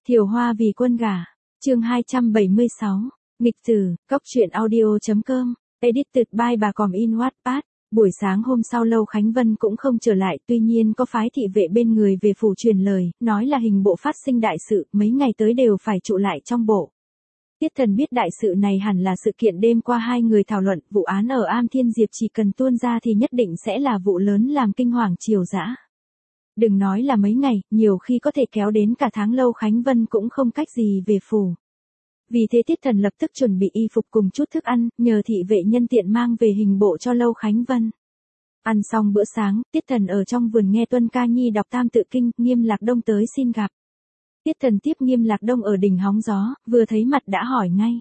Thiều Hoa vì quân gả. Chương 276. Nghịch tử. Cóc truyện audio.com. Edited by bà Còm in Wattpad. Buổi sáng hôm sau Lâu Khánh Vân cũng không trở lại, tuy nhiên có phái thị vệ bên người về phủ truyền lời, nói là hình bộ phát sinh đại sự, mấy ngày tới đều phải trụ lại trong bộ. Tiết Thần biết đại sự này hẳn là sự kiện đêm qua hai người thảo luận, vụ án ở Am Thiên Diệp chỉ cần tuôn ra thì nhất định sẽ là vụ lớn làm kinh hoàng triều dã. Đừng nói là mấy ngày, nhiều khi có thể kéo đến cả tháng. Lâu Khánh Vân cũng không cách gì về phủ. Vì thế Tiết Thần lập tức chuẩn bị y phục cùng chút thức ăn, nhờ thị vệ nhân tiện mang về hình bộ cho Lâu Khánh Vân. Ăn xong bữa sáng, Tiết Thần ở trong vườn nghe Tuân Ca Nhi đọc Tam Tự Kinh, Nghiêm Lạc Đông tới xin gặp. Tiết Thần tiếp Nghiêm Lạc Đông ở đỉnh hóng gió, vừa thấy mặt đã hỏi ngay.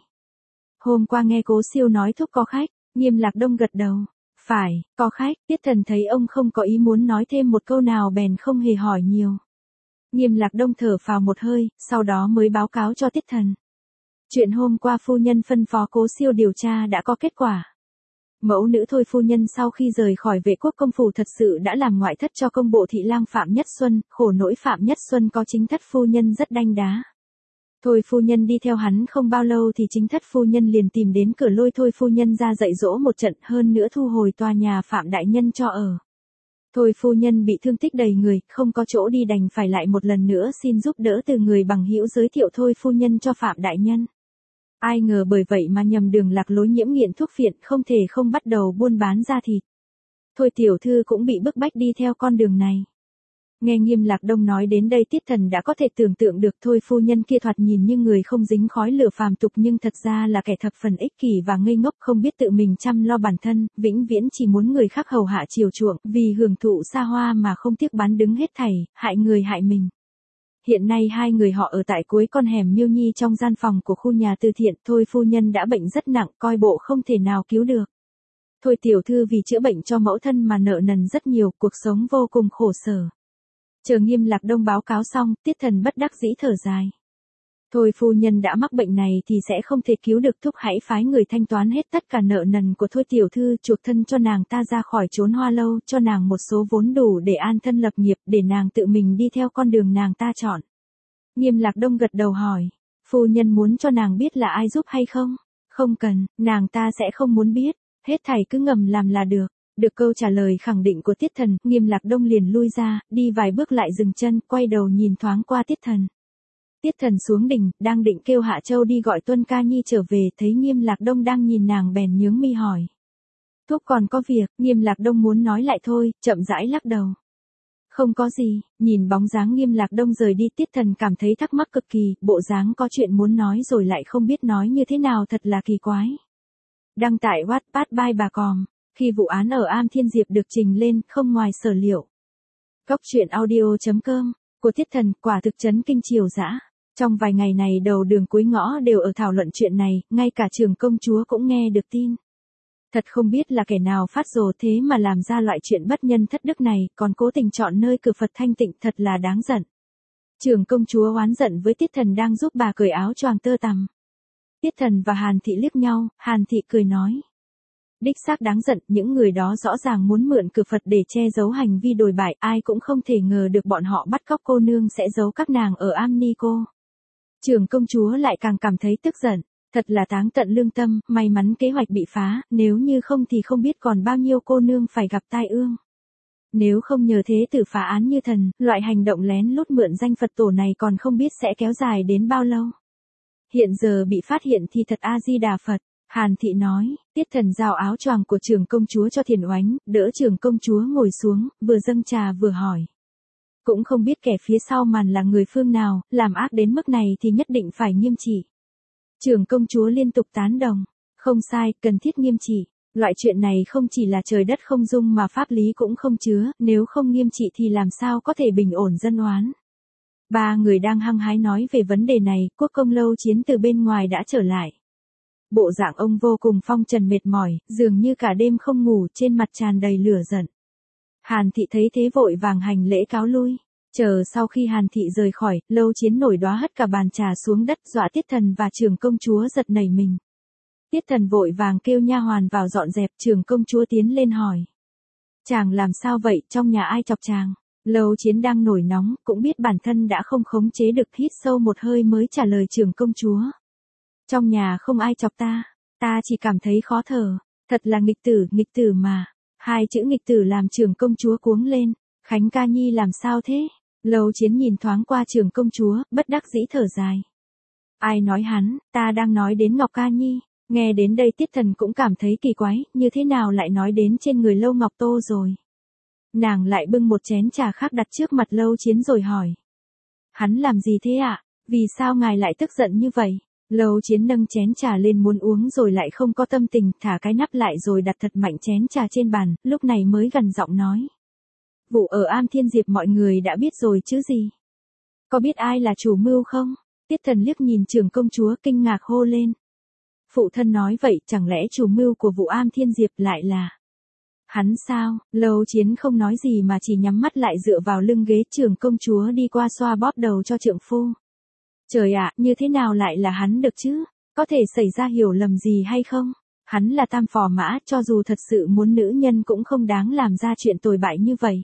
Hôm qua nghe Cố Siêu nói thúc có khách. Nghiêm Lạc Đông gật đầu. Phải, có khách. Tiết Thần thấy ông không có ý muốn nói thêm một câu nào bèn không hề hỏi nhiều. Nghiêm Lạc Đông thở phào một hơi, sau đó mới báo cáo cho Tiết Thần. Chuyện hôm qua phu nhân phân phó Cố Siêu điều tra đã có kết quả. Mẫu nữ Thôi phu nhân sau khi rời khỏi Vệ Quốc công phủ thật sự đã làm ngoại thất cho công bộ thị lang Phạm Nhất Xuân, khổ nỗi Phạm Nhất Xuân có chính thất phu nhân rất đanh đá. Thôi phu nhân đi theo hắn không bao lâu thì chính thất phu nhân liền tìm đến cửa lôi Thôi phu nhân ra dạy dỗ một trận, hơn nữa thu hồi tòa nhà Phạm đại nhân cho ở. Thôi phu nhân bị thương tích đầy người, không có chỗ đi đành phải lại một lần nữa xin giúp đỡ từ người bằng hữu giới thiệu Thôi phu nhân cho Phạm đại nhân. Ai ngờ bởi vậy mà nhầm đường lạc lối nhiễm nghiện thuốc phiện, không thể không bắt đầu buôn bán da thịt. Thôi tiểu thư cũng bị bức bách đi theo con đường này. Nghe Nghiêm Lạc Đông nói đến đây Tiết Thần đã có thể tưởng tượng được Thôi phu nhân kia thoạt nhìn như người không dính khói lửa phàm tục nhưng thật ra là kẻ thập phần ích kỷ và ngây ngốc, không biết tự mình chăm lo bản thân, vĩnh viễn chỉ muốn người khác hầu hạ chiều chuộng, vì hưởng thụ xa hoa mà không tiếc bán đứng hết thảy, hại người hại mình. Hiện nay hai người họ ở tại cuối con hẻm Miêu Nhi trong gian phòng của khu nhà từ thiện. Thôi phu nhân đã bệnh rất nặng, coi bộ không thể nào cứu được. Thôi tiểu thư vì chữa bệnh cho mẫu thân mà nợ nần rất nhiều, cuộc sống vô cùng khổ sở. Chờ Nghiêm Lạc Đông báo cáo xong, Tiết Thần bất đắc dĩ thở dài. Thôi phu nhân đã mắc bệnh này thì sẽ không thể cứu được, thúc hãy phái người thanh toán hết tất cả nợ nần của Thôi tiểu thư, chuộc thân cho nàng ta ra khỏi chốn Hoa Lâu, cho nàng một số vốn đủ để an thân lập nghiệp, để nàng tự mình đi theo con đường nàng ta chọn. Nghiêm Lạc Đông gật đầu hỏi, phu nhân muốn cho nàng biết là ai giúp hay không? Không cần, nàng ta sẽ không muốn biết, hết thảy cứ ngầm làm là được. Được câu trả lời khẳng định của Tiết Thần, Nghiêm Lạc Đông liền lui ra, đi vài bước lại dừng chân, quay đầu nhìn thoáng qua Tiết Thần. Tiết Thần xuống đỉnh, đang định kêu Hạ Châu đi gọi Tuân Ca Nhi trở về, thấy Nghiêm Lạc Đông đang nhìn nàng bèn nhướng mi hỏi. Thúc còn có việc. Nghiêm Lạc Đông muốn nói lại thôi, chậm rãi lắc đầu. Không có gì. Nhìn bóng dáng Nghiêm Lạc Đông rời đi Tiết Thần cảm thấy thắc mắc cực kỳ, bộ dáng có chuyện muốn nói rồi lại không biết nói như thế nào, thật là kỳ quái. Đăng tải Wattpad by bà Còm. Khi vụ án ở Am Thiên Diệp được trình lên, không ngoài sở liệu. Cóc truyện audio.com của Tiết Thần quả thực chấn kinh triều dã. Trong vài ngày này đầu đường cuối ngõ đều ở thảo luận chuyện này, ngay cả Trường công chúa cũng nghe được tin. Thật không biết là kẻ nào phát rồ thế mà làm ra loại chuyện bất nhân thất đức này, còn cố tình chọn nơi cử Phật thanh tịnh, thật là đáng giận. Trường công chúa oán giận với Tiết Thần đang giúp bà cởi áo choàng tơ tằm. Tiết Thần và Hàn Thị liếc nhau, Hàn Thị cười nói. Đích xác đáng giận, những người đó rõ ràng muốn mượn cử Phật để che giấu hành vi đồi bại, ai cũng không thể ngờ được bọn họ bắt cóc cô nương sẽ giấu các nàng ở Am Ni Cô. Trường công chúa lại càng cảm thấy tức giận, thật là táng tận lương tâm, may mắn kế hoạch bị phá, nếu như không thì không biết còn bao nhiêu cô nương phải gặp tai ương. Nếu không nhờ thế tử phá án như thần, loại hành động lén lút mượn danh Phật tổ này còn không biết sẽ kéo dài đến bao lâu. Hiện giờ bị phát hiện thì thật A-di-đà Phật. Hàn Thị nói, Tiết Thần giao áo choàng của Trường công chúa cho Thiền Oánh, đỡ Trường công chúa ngồi xuống, vừa dâng trà vừa hỏi. Cũng không biết kẻ phía sau màn là người phương nào, làm ác đến mức này thì nhất định phải nghiêm trị. Trường công chúa liên tục tán đồng, không sai, cần thiết nghiêm trị. Loại chuyện này không chỉ là trời đất không dung mà pháp lý cũng không chứa, nếu không nghiêm trị thì làm sao có thể bình ổn dân oán. Ba người đang hăng hái nói về vấn đề này, Quốc công Lâu Chiến từ bên ngoài đã trở lại. Bộ dạng ông vô cùng phong trần mệt mỏi, dường như cả đêm không ngủ, trên mặt tràn đầy lửa giận. Hàn Thị thấy thế vội vàng hành lễ cáo lui. Chờ sau khi Hàn Thị rời khỏi, Lâu Chiến nổi đoá hất cả bàn trà xuống đất, dọa Tiết Thần và Trường công chúa giật nảy mình. Tiết Thần vội vàng kêu nha hoàn vào dọn dẹp, Trường công chúa tiến lên hỏi. Chàng làm sao vậy, trong nhà ai chọc chàng? Lâu Chiến đang nổi nóng, cũng biết bản thân đã không khống chế được, hít sâu một hơi mới trả lời trưởng công chúa. Trong nhà không ai chọc ta chỉ cảm thấy khó thở, thật là nghịch tử mà. Hai chữ nghịch tử làm trưởng công chúa cuống lên, Khánh ca nhi làm sao thế? Lâu Chiến nhìn thoáng qua trưởng công chúa, bất đắc dĩ thở dài. Ai nói hắn, ta đang nói đến Ngọc ca nhi. Nghe đến đây Tiết Thần cũng cảm thấy kỳ quái, như thế nào lại nói đến trên người Lâu Ngọc Tô rồi. Nàng lại bưng một chén trà khác đặt trước mặt Lâu Chiến rồi hỏi. Hắn làm gì thế ạ? Vì sao ngài lại tức giận như vậy? Lâu Chiến nâng chén trà lên muốn uống rồi lại không có tâm tình, thả cái nắp lại rồi đặt thật mạnh chén trà trên bàn, lúc này mới gần giọng nói. Vụ ở Am Thiên Diệp mọi người đã biết rồi chứ gì? Có biết ai là chủ mưu không? Tiết Thần liếc nhìn trưởng công chúa kinh ngạc hô lên. Phụ thân nói vậy, chẳng lẽ chủ mưu của vụ Am Thiên Diệp lại là... Hắn sao? Lâu Chiến không nói gì mà chỉ nhắm mắt lại dựa vào lưng ghế, trưởng công chúa đi qua xoa bóp đầu cho trượng phu. Trời ạ, như thế nào lại là hắn được chứ? Có thể xảy ra hiểu lầm gì hay không? Hắn là tam phò mã, cho dù thật sự muốn nữ nhân cũng không đáng làm ra chuyện tồi bại như vậy.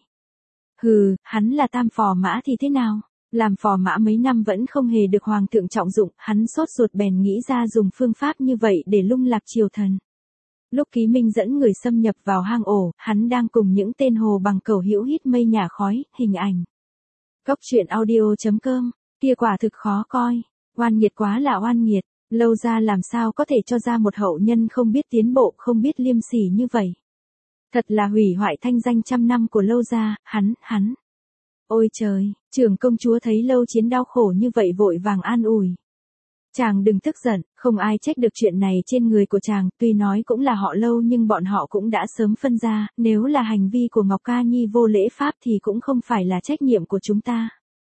Hừ, hắn là tam phò mã thì thế nào? Làm phò mã mấy năm vẫn không hề được hoàng thượng trọng dụng, hắn sốt ruột bèn nghĩ ra dùng phương pháp như vậy để lung lạc triều thần. Lúc Ký Minh dẫn người xâm nhập vào hang ổ, hắn đang cùng những tên hồ bằng cẩu hữu hít mây nhả khói, hình ảnh. Góc truyện audio.com, kia quả thực khó coi, oan nghiệt quá là oan nghiệt, Lâu gia làm sao có thể cho ra một hậu nhân không biết tiến bộ, không biết liêm sỉ như vậy. Thật là hủy hoại thanh danh trăm năm của Lâu gia, hắn. Ôi trời, trưởng công chúa thấy Lâu Chiến đau khổ như vậy vội vàng an ủi. Chàng đừng tức giận, không ai trách được chuyện này trên người của chàng, tuy nói cũng là họ Lâu nhưng bọn họ cũng đã sớm phân ra, nếu là hành vi của Ngọc Ca Nhi vô lễ pháp thì cũng không phải là trách nhiệm của chúng ta.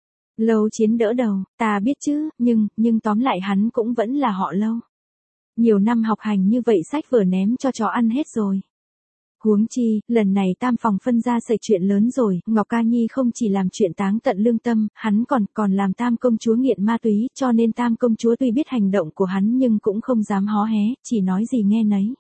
Lâu Chiến đỡ đầu, ta biết chứ, nhưng tóm lại hắn cũng vẫn là họ Lâu. Nhiều năm học hành như vậy sách vở ném cho chó ăn hết rồi. Huống chi, lần này tam phòng phân ra xảy chuyện lớn rồi, Ngọc Ca Nhi không chỉ làm chuyện táng tận lương tâm, hắn còn làm tam công chúa nghiện ma túy, cho nên tam công chúa tuy biết hành động của hắn nhưng cũng không dám hó hé, chỉ nói gì nghe nấy.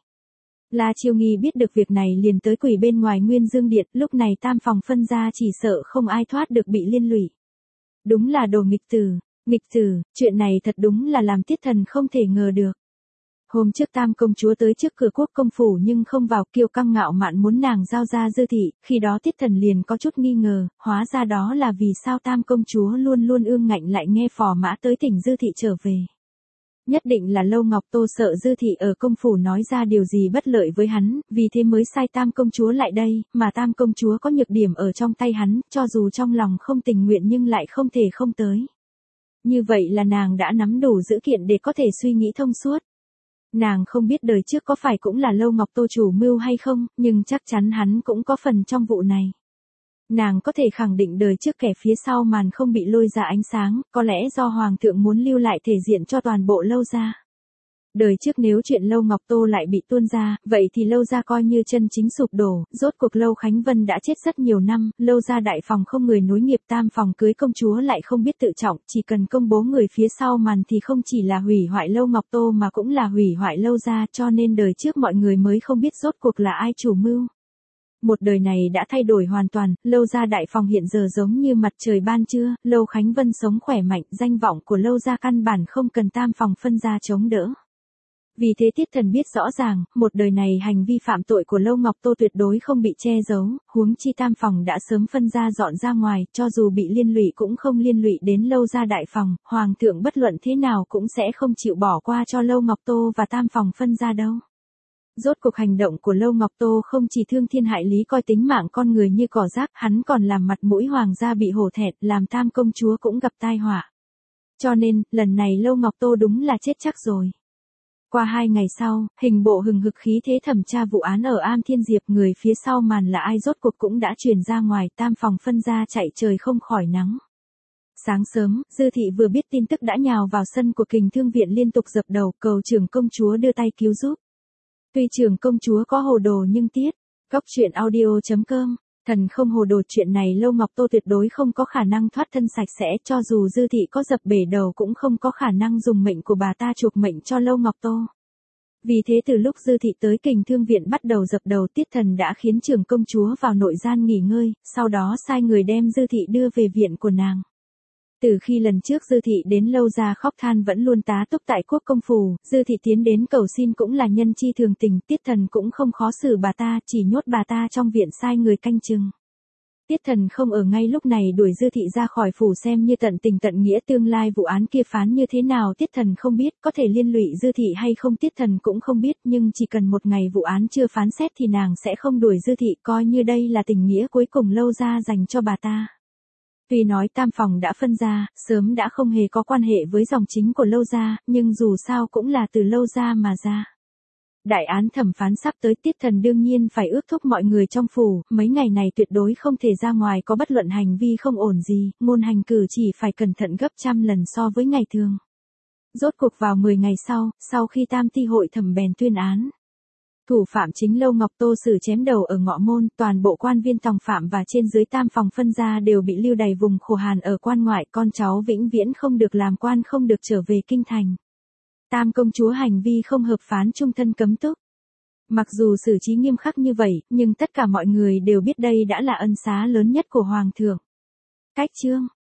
La Chiêu Nghi biết được việc này liền tới quỳ bên ngoài Nguyên Dương Điện, lúc này tam phòng phân ra chỉ sợ không ai thoát được bị liên lụy. Đúng là đồ nghịch tử, chuyện này thật đúng là làm Tiết Thần không thể ngờ được. Hôm trước tam công chúa tới trước cửa quốc công phủ nhưng không vào, kiêu căng ngạo mạn muốn nàng giao ra Dư thị, khi đó Tiết Thần liền có chút nghi ngờ, hóa ra đó là vì sao tam công chúa luôn luôn ương ngạnh lại nghe phò mã tới thỉnh Dư thị trở về. Nhất định là Lâu Ngọc Tô sợ Dư thị ở công phủ nói ra điều gì bất lợi với hắn, vì thế mới sai tam công chúa lại đây, mà tam công chúa có nhược điểm ở trong tay hắn, cho dù trong lòng không tình nguyện nhưng lại không thể không tới. Như vậy là nàng đã nắm đủ dữ kiện để có thể suy nghĩ thông suốt. Nàng không biết đời trước có phải cũng là Lâu Ngọc Tô chủ mưu hay không, nhưng chắc chắn hắn cũng có phần trong vụ này. Nàng có thể khẳng định đời trước kẻ phía sau màn không bị lôi ra ánh sáng, có lẽ do Hoàng thượng muốn lưu lại thể diện cho toàn bộ Lâu gia. Đời trước nếu chuyện Lâu Ngọc Tô lại bị tuôn ra, vậy thì Lâu gia coi như chân chính sụp đổ, rốt cuộc Lâu Khánh Vân đã chết rất nhiều năm, Lâu gia đại phòng không người nối nghiệp, tam phòng cưới công chúa lại không biết tự trọng, chỉ cần công bố người phía sau màn thì không chỉ là hủy hoại Lâu Ngọc Tô mà cũng là hủy hoại Lâu gia, cho nên đời trước mọi người mới không biết rốt cuộc là ai chủ mưu. Một đời này đã thay đổi hoàn toàn, Lâu gia đại phòng hiện giờ giống như mặt trời ban trưa, Lâu Khánh Vân sống khỏe mạnh, danh vọng của Lâu gia căn bản không cần tam phòng phân ra chống đỡ. Vì thế Tiết Thần biết rõ ràng, một đời này hành vi phạm tội của Lâu Ngọc Tô tuyệt đối không bị che giấu, huống chi tam phòng đã sớm phân ra dọn ra ngoài, cho dù bị liên lụy cũng không liên lụy đến Lâu gia đại phòng, Hoàng thượng bất luận thế nào cũng sẽ không chịu bỏ qua cho Lâu Ngọc Tô và tam phòng phân ra đâu. Rốt cuộc hành động của Lâu Ngọc Tô không chỉ thương thiên hại lý coi tính mạng con người như cỏ rác, hắn còn làm mặt mũi hoàng gia bị hổ thẹn, làm tam công chúa cũng gặp tai họa. Cho nên, lần này Lâu Ngọc Tô đúng là chết chắc rồi. Qua 2 ngày sau, hình bộ hừng hực khí thế thẩm tra vụ án ở Am Thiên Diệp, người phía sau màn là ai rốt cuộc cũng đã truyền ra ngoài, tam phòng phân ra chạy trời không khỏi nắng. Sáng sớm, Dư thị vừa biết tin tức đã nhào vào sân của Kình Thương viện liên tục dập đầu cầu trưởng công chúa đưa tay cứu giúp. Tuy trưởng công chúa có hồ đồ nhưng tiếc. Góc truyện audio.com, thần không hồ đồ, chuyện này Lâu Ngọc Tô tuyệt đối không có khả năng thoát thân sạch sẽ, cho dù Dư thị có dập bể đầu cũng không có khả năng dùng mệnh của bà ta chuộc mệnh cho Lâu Ngọc Tô. Vì thế từ lúc Dư Thị tới Kình Thương Viện bắt đầu dập đầu, Tiết Thần đã khiến trưởng công chúa vào nội gian nghỉ ngơi, sau đó sai người đem Dư Thị đưa về viện của nàng. Từ khi lần trước Dư Thị đến Lâu Gia khóc than vẫn luôn tá túc tại Quốc Công Phủ, Dư Thị tiến đến cầu xin cũng là nhân chi thường tình, Tiết Thần cũng không khó xử bà ta, chỉ nhốt bà ta trong viện sai người canh chừng. Tiết Thần không ở ngay lúc này đuổi Dư Thị ra khỏi phủ xem như tận tình tận nghĩa, tương lai vụ án kia phán như thế nào Tiết Thần không biết, có thể liên lụy Dư Thị hay không Tiết Thần cũng không biết, nhưng chỉ cần một ngày vụ án chưa phán xét thì nàng sẽ không đuổi Dư Thị, coi như đây là tình nghĩa cuối cùng Lâu Gia dành cho bà ta. Tuy nói tam phòng đã phân ra, sớm đã không hề có quan hệ với dòng chính của Lâu Gia, nhưng dù sao cũng là từ Lâu Gia mà ra. Đại án thẩm phán sắp tới, Tiết Thần đương nhiên phải ước thúc mọi người trong phủ, mấy ngày này tuyệt đối không thể ra ngoài có bất luận hành vi không ổn gì, ngôn hành cử chỉ phải cẩn thận gấp trăm lần so với ngày thường. Rốt cuộc vào 10 ngày sau khi tam ti hội thẩm bèn tuyên án. Thủ phạm chính Lâu Ngọc Tô xử chém đầu ở Ngọ Môn, toàn bộ quan viên tòng phạm và trên dưới tam phòng phân gia đều bị lưu đày vùng khổ hàn ở quan ngoại, con cháu vĩnh viễn không được làm quan, không được trở về kinh thành. Tam công chúa hành vi không hợp phán chung thân cấm túc. Mặc dù xử trí nghiêm khắc như vậy, nhưng tất cả mọi người đều biết đây đã là ân xá lớn nhất của Hoàng thượng. Cách chương